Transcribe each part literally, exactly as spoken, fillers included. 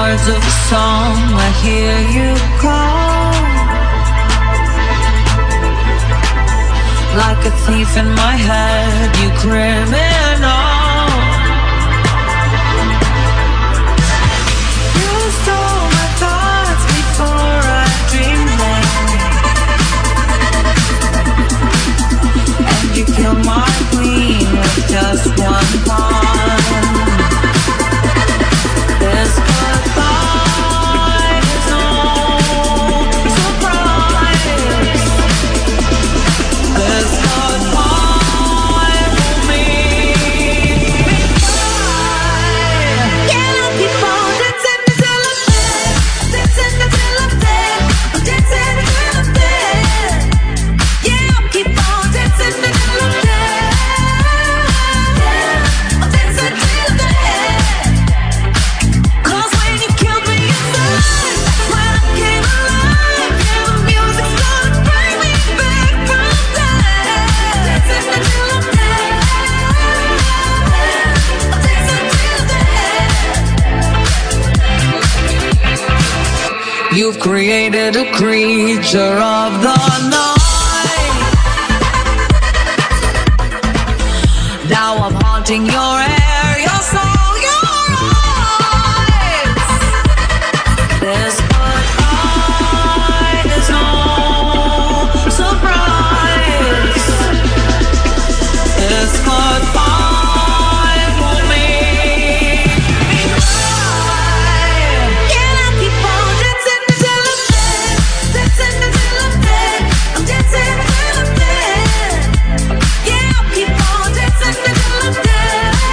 words of a song, I hear you call. Like a thief in my head, you criminal. You stole my thoughts before I dreamed them, and you killed my queen with just one pawn. This goodbye is no surprise. This goodbye will make me cry. Yeah, I'll keep on dancing until I'm dead, dancing until I'm dead, I'm dancing until I'm dead. Yeah, I'll keep on dancing until I'm dead. Yeah, I'm dancing till I'm dead. You've created a creature of the night. Now I'm haunting your air, your soul, your eyes. This goodbye is no surprise. This goodbye will make me cry. Yeah, I'll keep on dancing until I'm dead, dancing until I'm dead, I'm dancing until I'm dead. Yeah, I'll keep on dancing until I'm dead.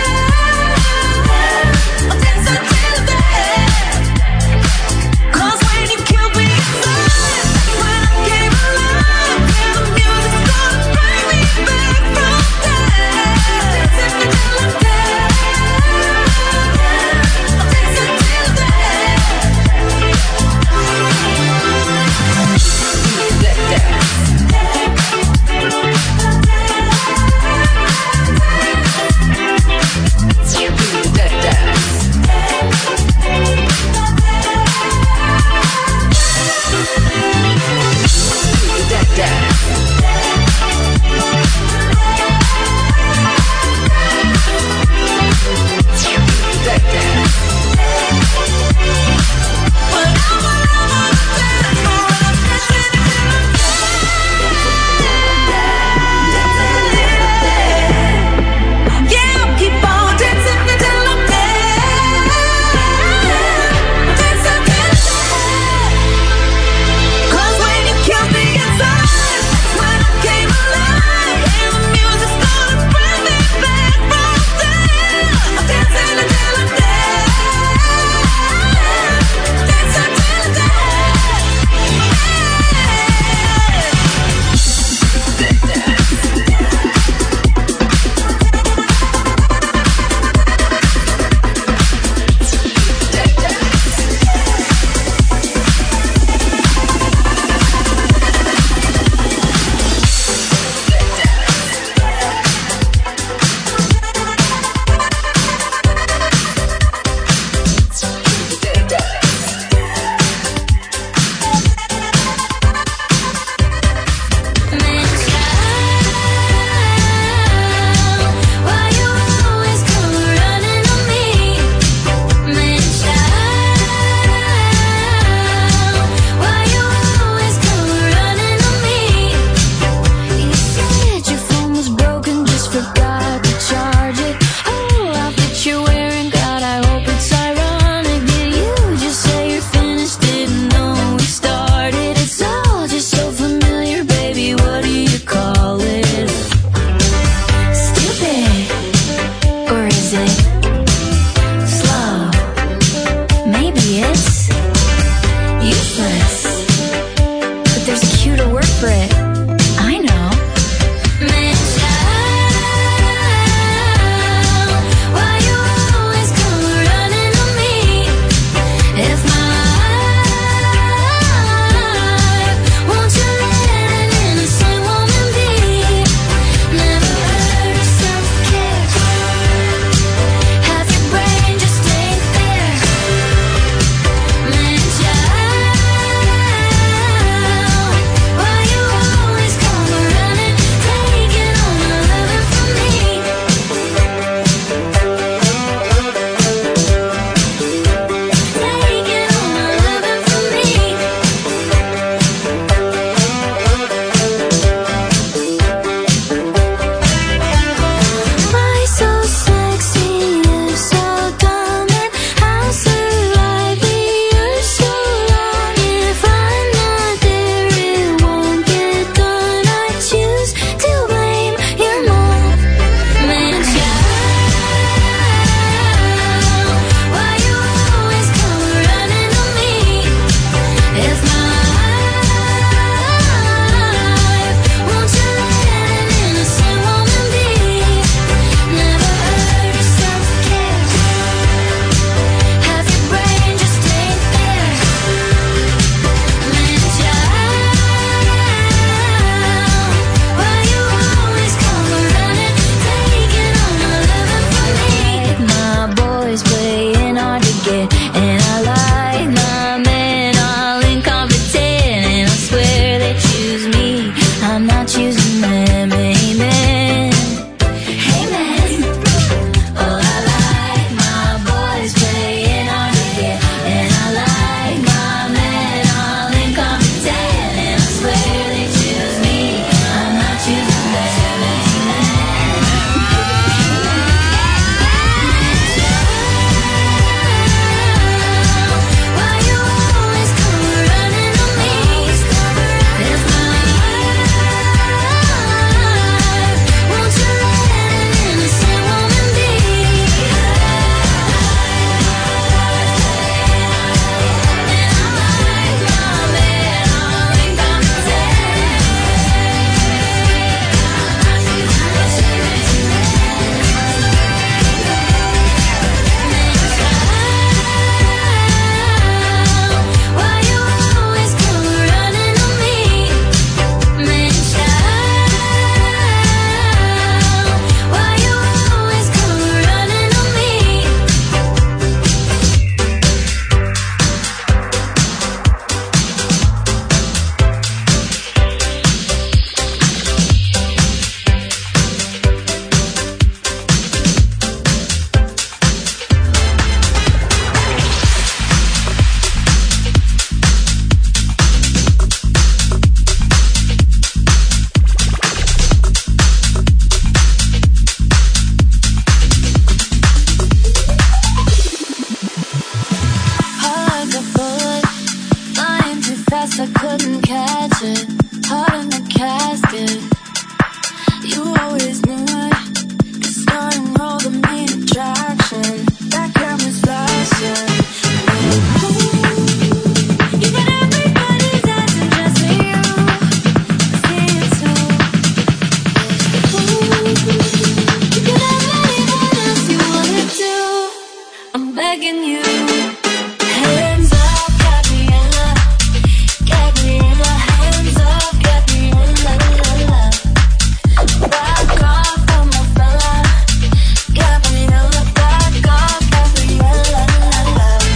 begging you. Hands up, Gabriella, Gabriella, hands up, Gabriella, back off from my fella, Gabriella, back off, Gabriella, la la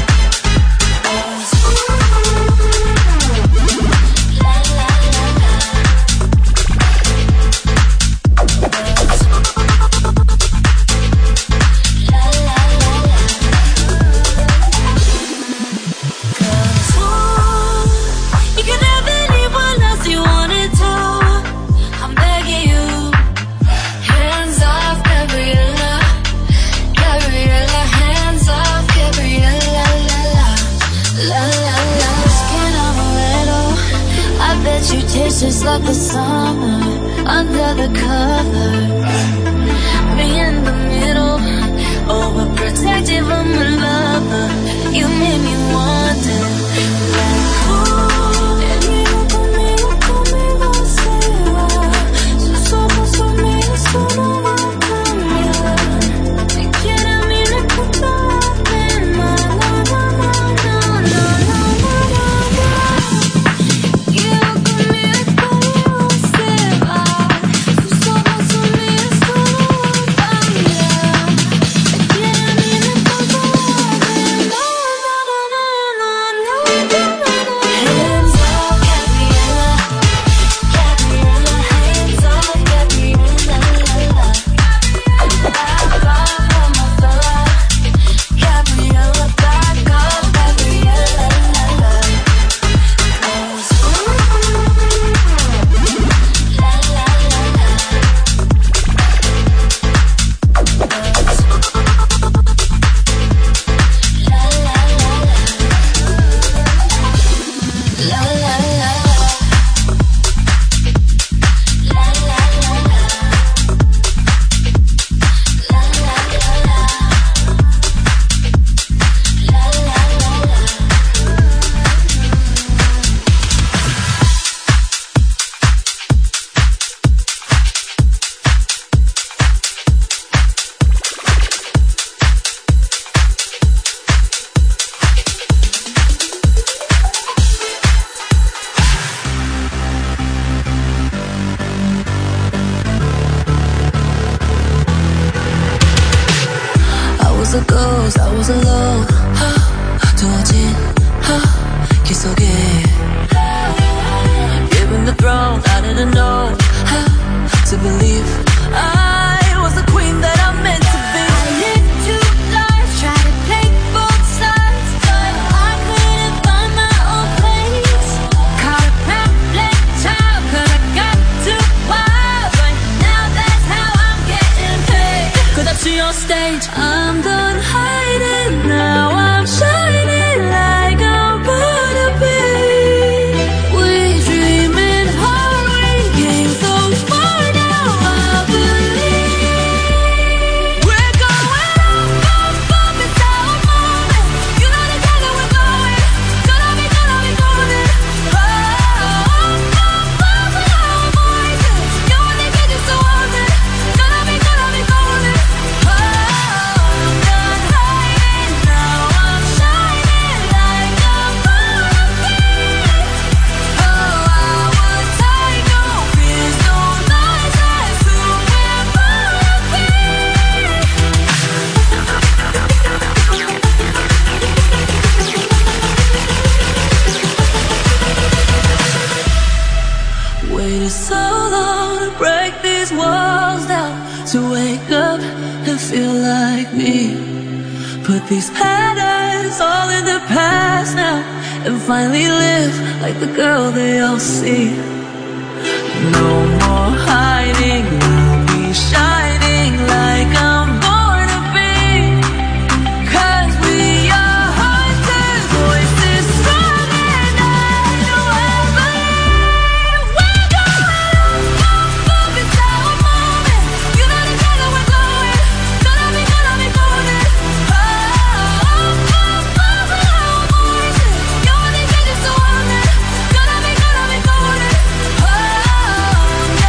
just like the summer under the covers. Me in the middle, overprotective of my lover. You made me wonder, like, oh, venido conmigo, conmigo se va. Sus ojos son míos, eso no va a cambiar. Si quiere a mí me importa la pena. No, no, no, no, no, no, no, no. Quiero conmigo se va. Sus ojos son míos, eso no va a cambiar. Si quiere a mí me importa la pena. No, no, no, no, no, no, no, no. Hands up, Gabriella, Gabriella, hands up, Gabriella, la la. Back off from my fella, Gabriella, back off, Gabriella, la la. La la la la. La la la la. La la la la. La la la la. La la la la. La la la la. I was a ghost, I was alone. 두어진 길 속에 given the throne, I didn't know how to believe I was the queen that I'm meant to be. I lived two lives, tried to take both sides, but I couldn't find my own place. Caught a babbling child, 'cause I got too wild, but now that's how I'm getting paid. 'Cause up to your stage, I'm done hiding, now I'm shining like I'm born to be. We dreaming hard, we came so far, now I believe we're going up, up, up, it's our moment. You know the kind that we're going, gonna be, gonna be golden. Oh, up, up, up, with our voices. You only get just so often, gonna be, gonna be golden. Oh, I'm done hiding, now I'm shining like I'm born to be. Oh, I was tight, no fears, no lies, that's who we're born to be. Waited so long to break these walls down, to wake up and feel like me. Put these patterns all in the past now, and finally live like the girl they all see. No more hiding, I'll be shining like I'm born to be. 'Cause we are hunters, voices strong and I know I believe we're going up, up, it's our moment. You know the kind that we're going, gonna be, gonna be golden. Oh, up, up, up, with our voices. You only get just so often, gonna be, gonna be golden. Oh,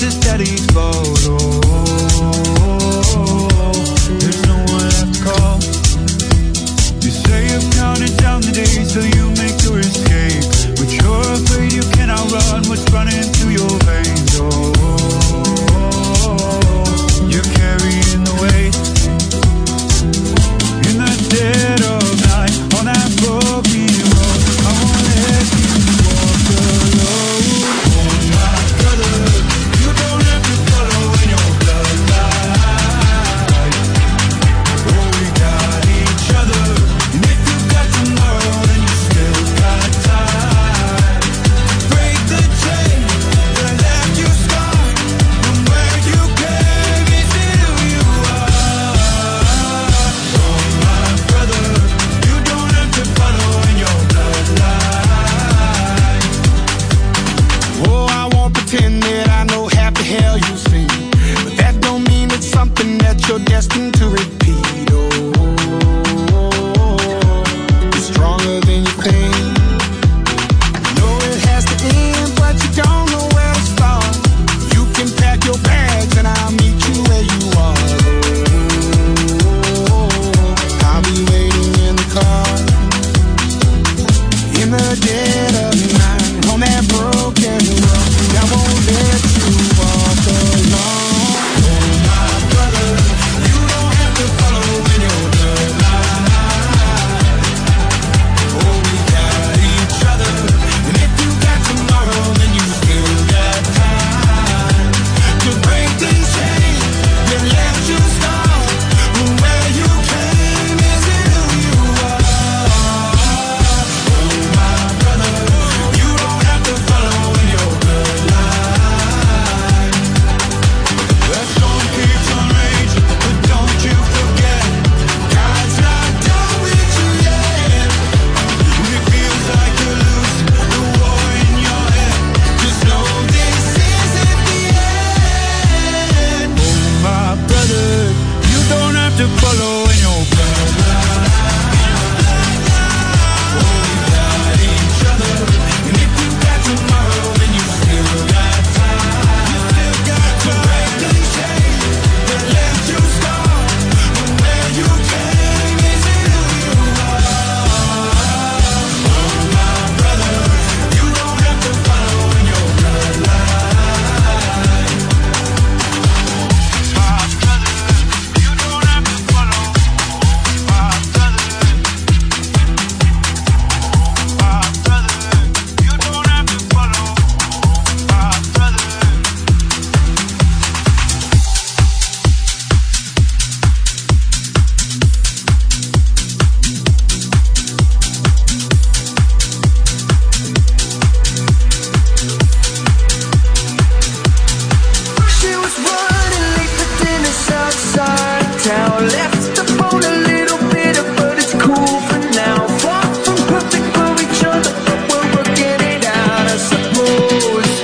this daddy photo. There's no one left to call. You say you've counted down the days till you make your escape, but you're afraid you cannot run what's running through your veins. Oh, you're carrying the weight in the dead of night on that broken road. I won't let you walk alone. Oh my brother, you don't have to follow in your bloodline. Oh, we got each other, and if you got tomorrow, then you still got time. Break the chain that left you scarred from where you came into who you are. Oh my brother, you don't have to follow in your bloodline. Oh, I won't pretend that I know half the hell you see, but that don't mean it's something that you're destined to repeat. Oh, you're stronger than you think. You know it has to end, but you don't know where to start. You can pack your bags and I'll meet you where you are. Oh, I'll be waiting in the car in the dead of night on that broken road. I won't let you walk alone. Oh my brother, you don't have to follow in your bloodline. Oh, we got each other, and if you got tomorrow, then you still got time to break the chain that left you scarred from where you came into who you are. Oh my brother, you don't have to follow in your bloodline. The storm keeps on raging, but don't you forget, God's not done with you yet. When it feels like you're losing the war in your head, just know this isn't the end. Oh my brother, you don't have to follow in your bloodline. Oh, we got each other, and if you got tomorrow, then you still got time. You still got to break the chain that left you scarred from where you came into who you are. Oh my brother, you don't have to follow in your bloodline. My brother, you don't have to follow. My brother, my brother, you don't have to follow. My brother. She was running late for dinner outside town. Left the boat a little bitter, but it's cool for now. Far from perfect for each other, but we're working it out, I suppose.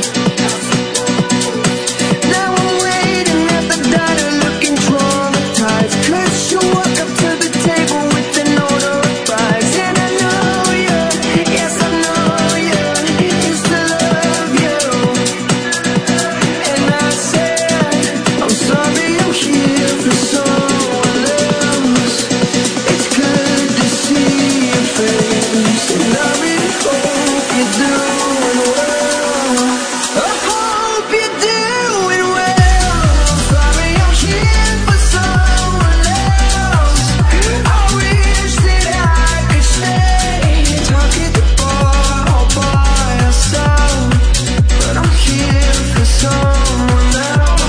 Now I'm waiting at the diner, looking traumatized. Cause you walk up to the table with an order of fries. And I know you, yes I know you, used to love you. And I said, I'm sorry, I'm here for someone else. It's good to see your face, and I really hope you're doing well. I hope you're doing well. I'm sorry, I'm here for someone else. I wish that I could stay, talk at the bar all by yourself, but I'm here for someone else.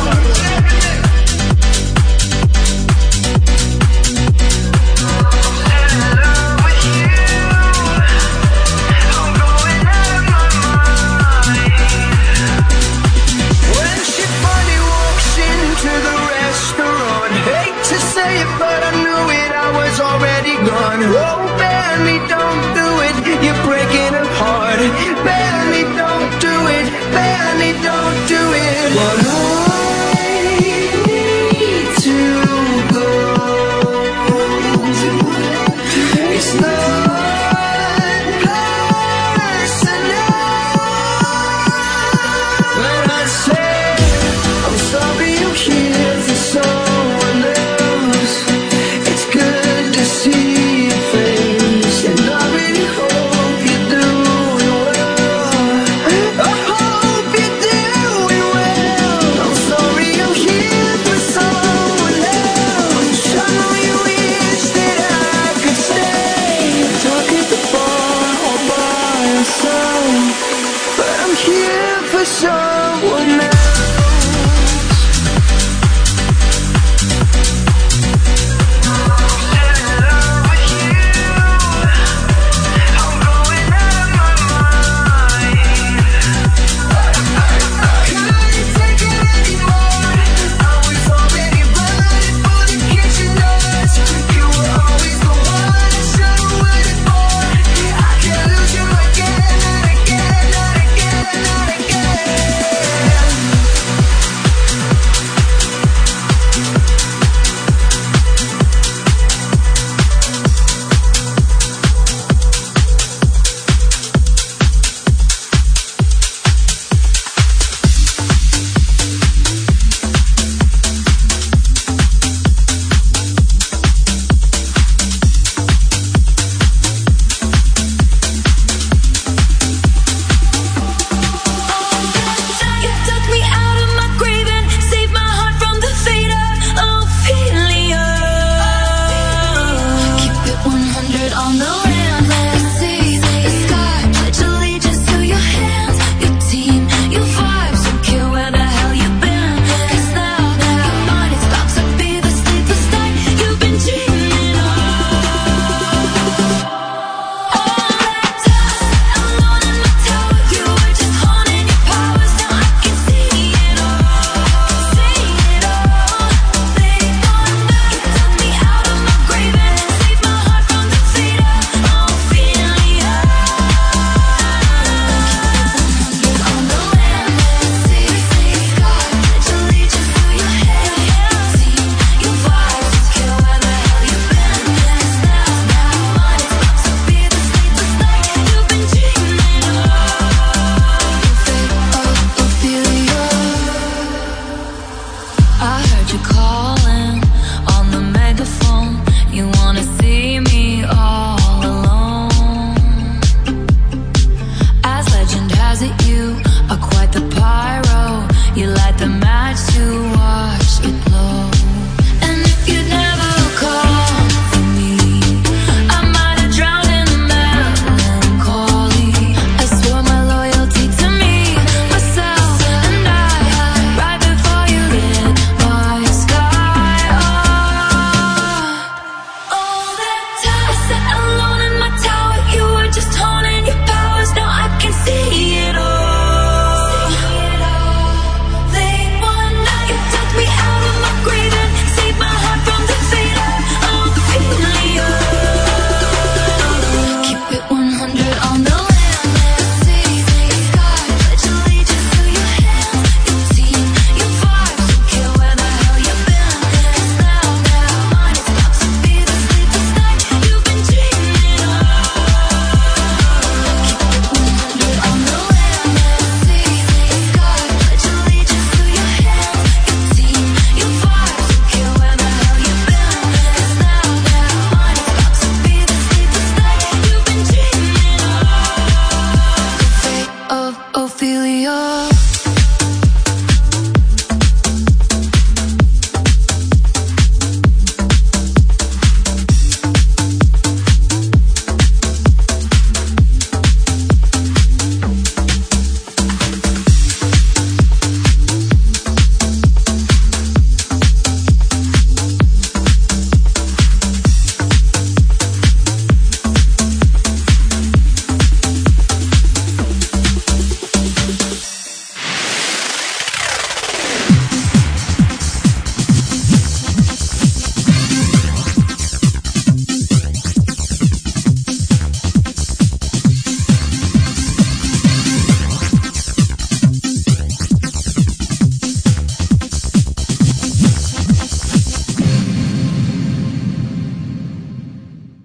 In love with you, I'm going out of my mind. When she finally walks into the restaurant, hate to say it, but I knew it, I was already gone. Oh, Benny, don't do it, you're breaking her heart. Benny, don't do it, Benny, don't do it. But I need to go. It's not personal. When I say I heard you calling on the megaphone. You wanna see me all alone. As legend has it, you are quite the pyro. You light the match to watch it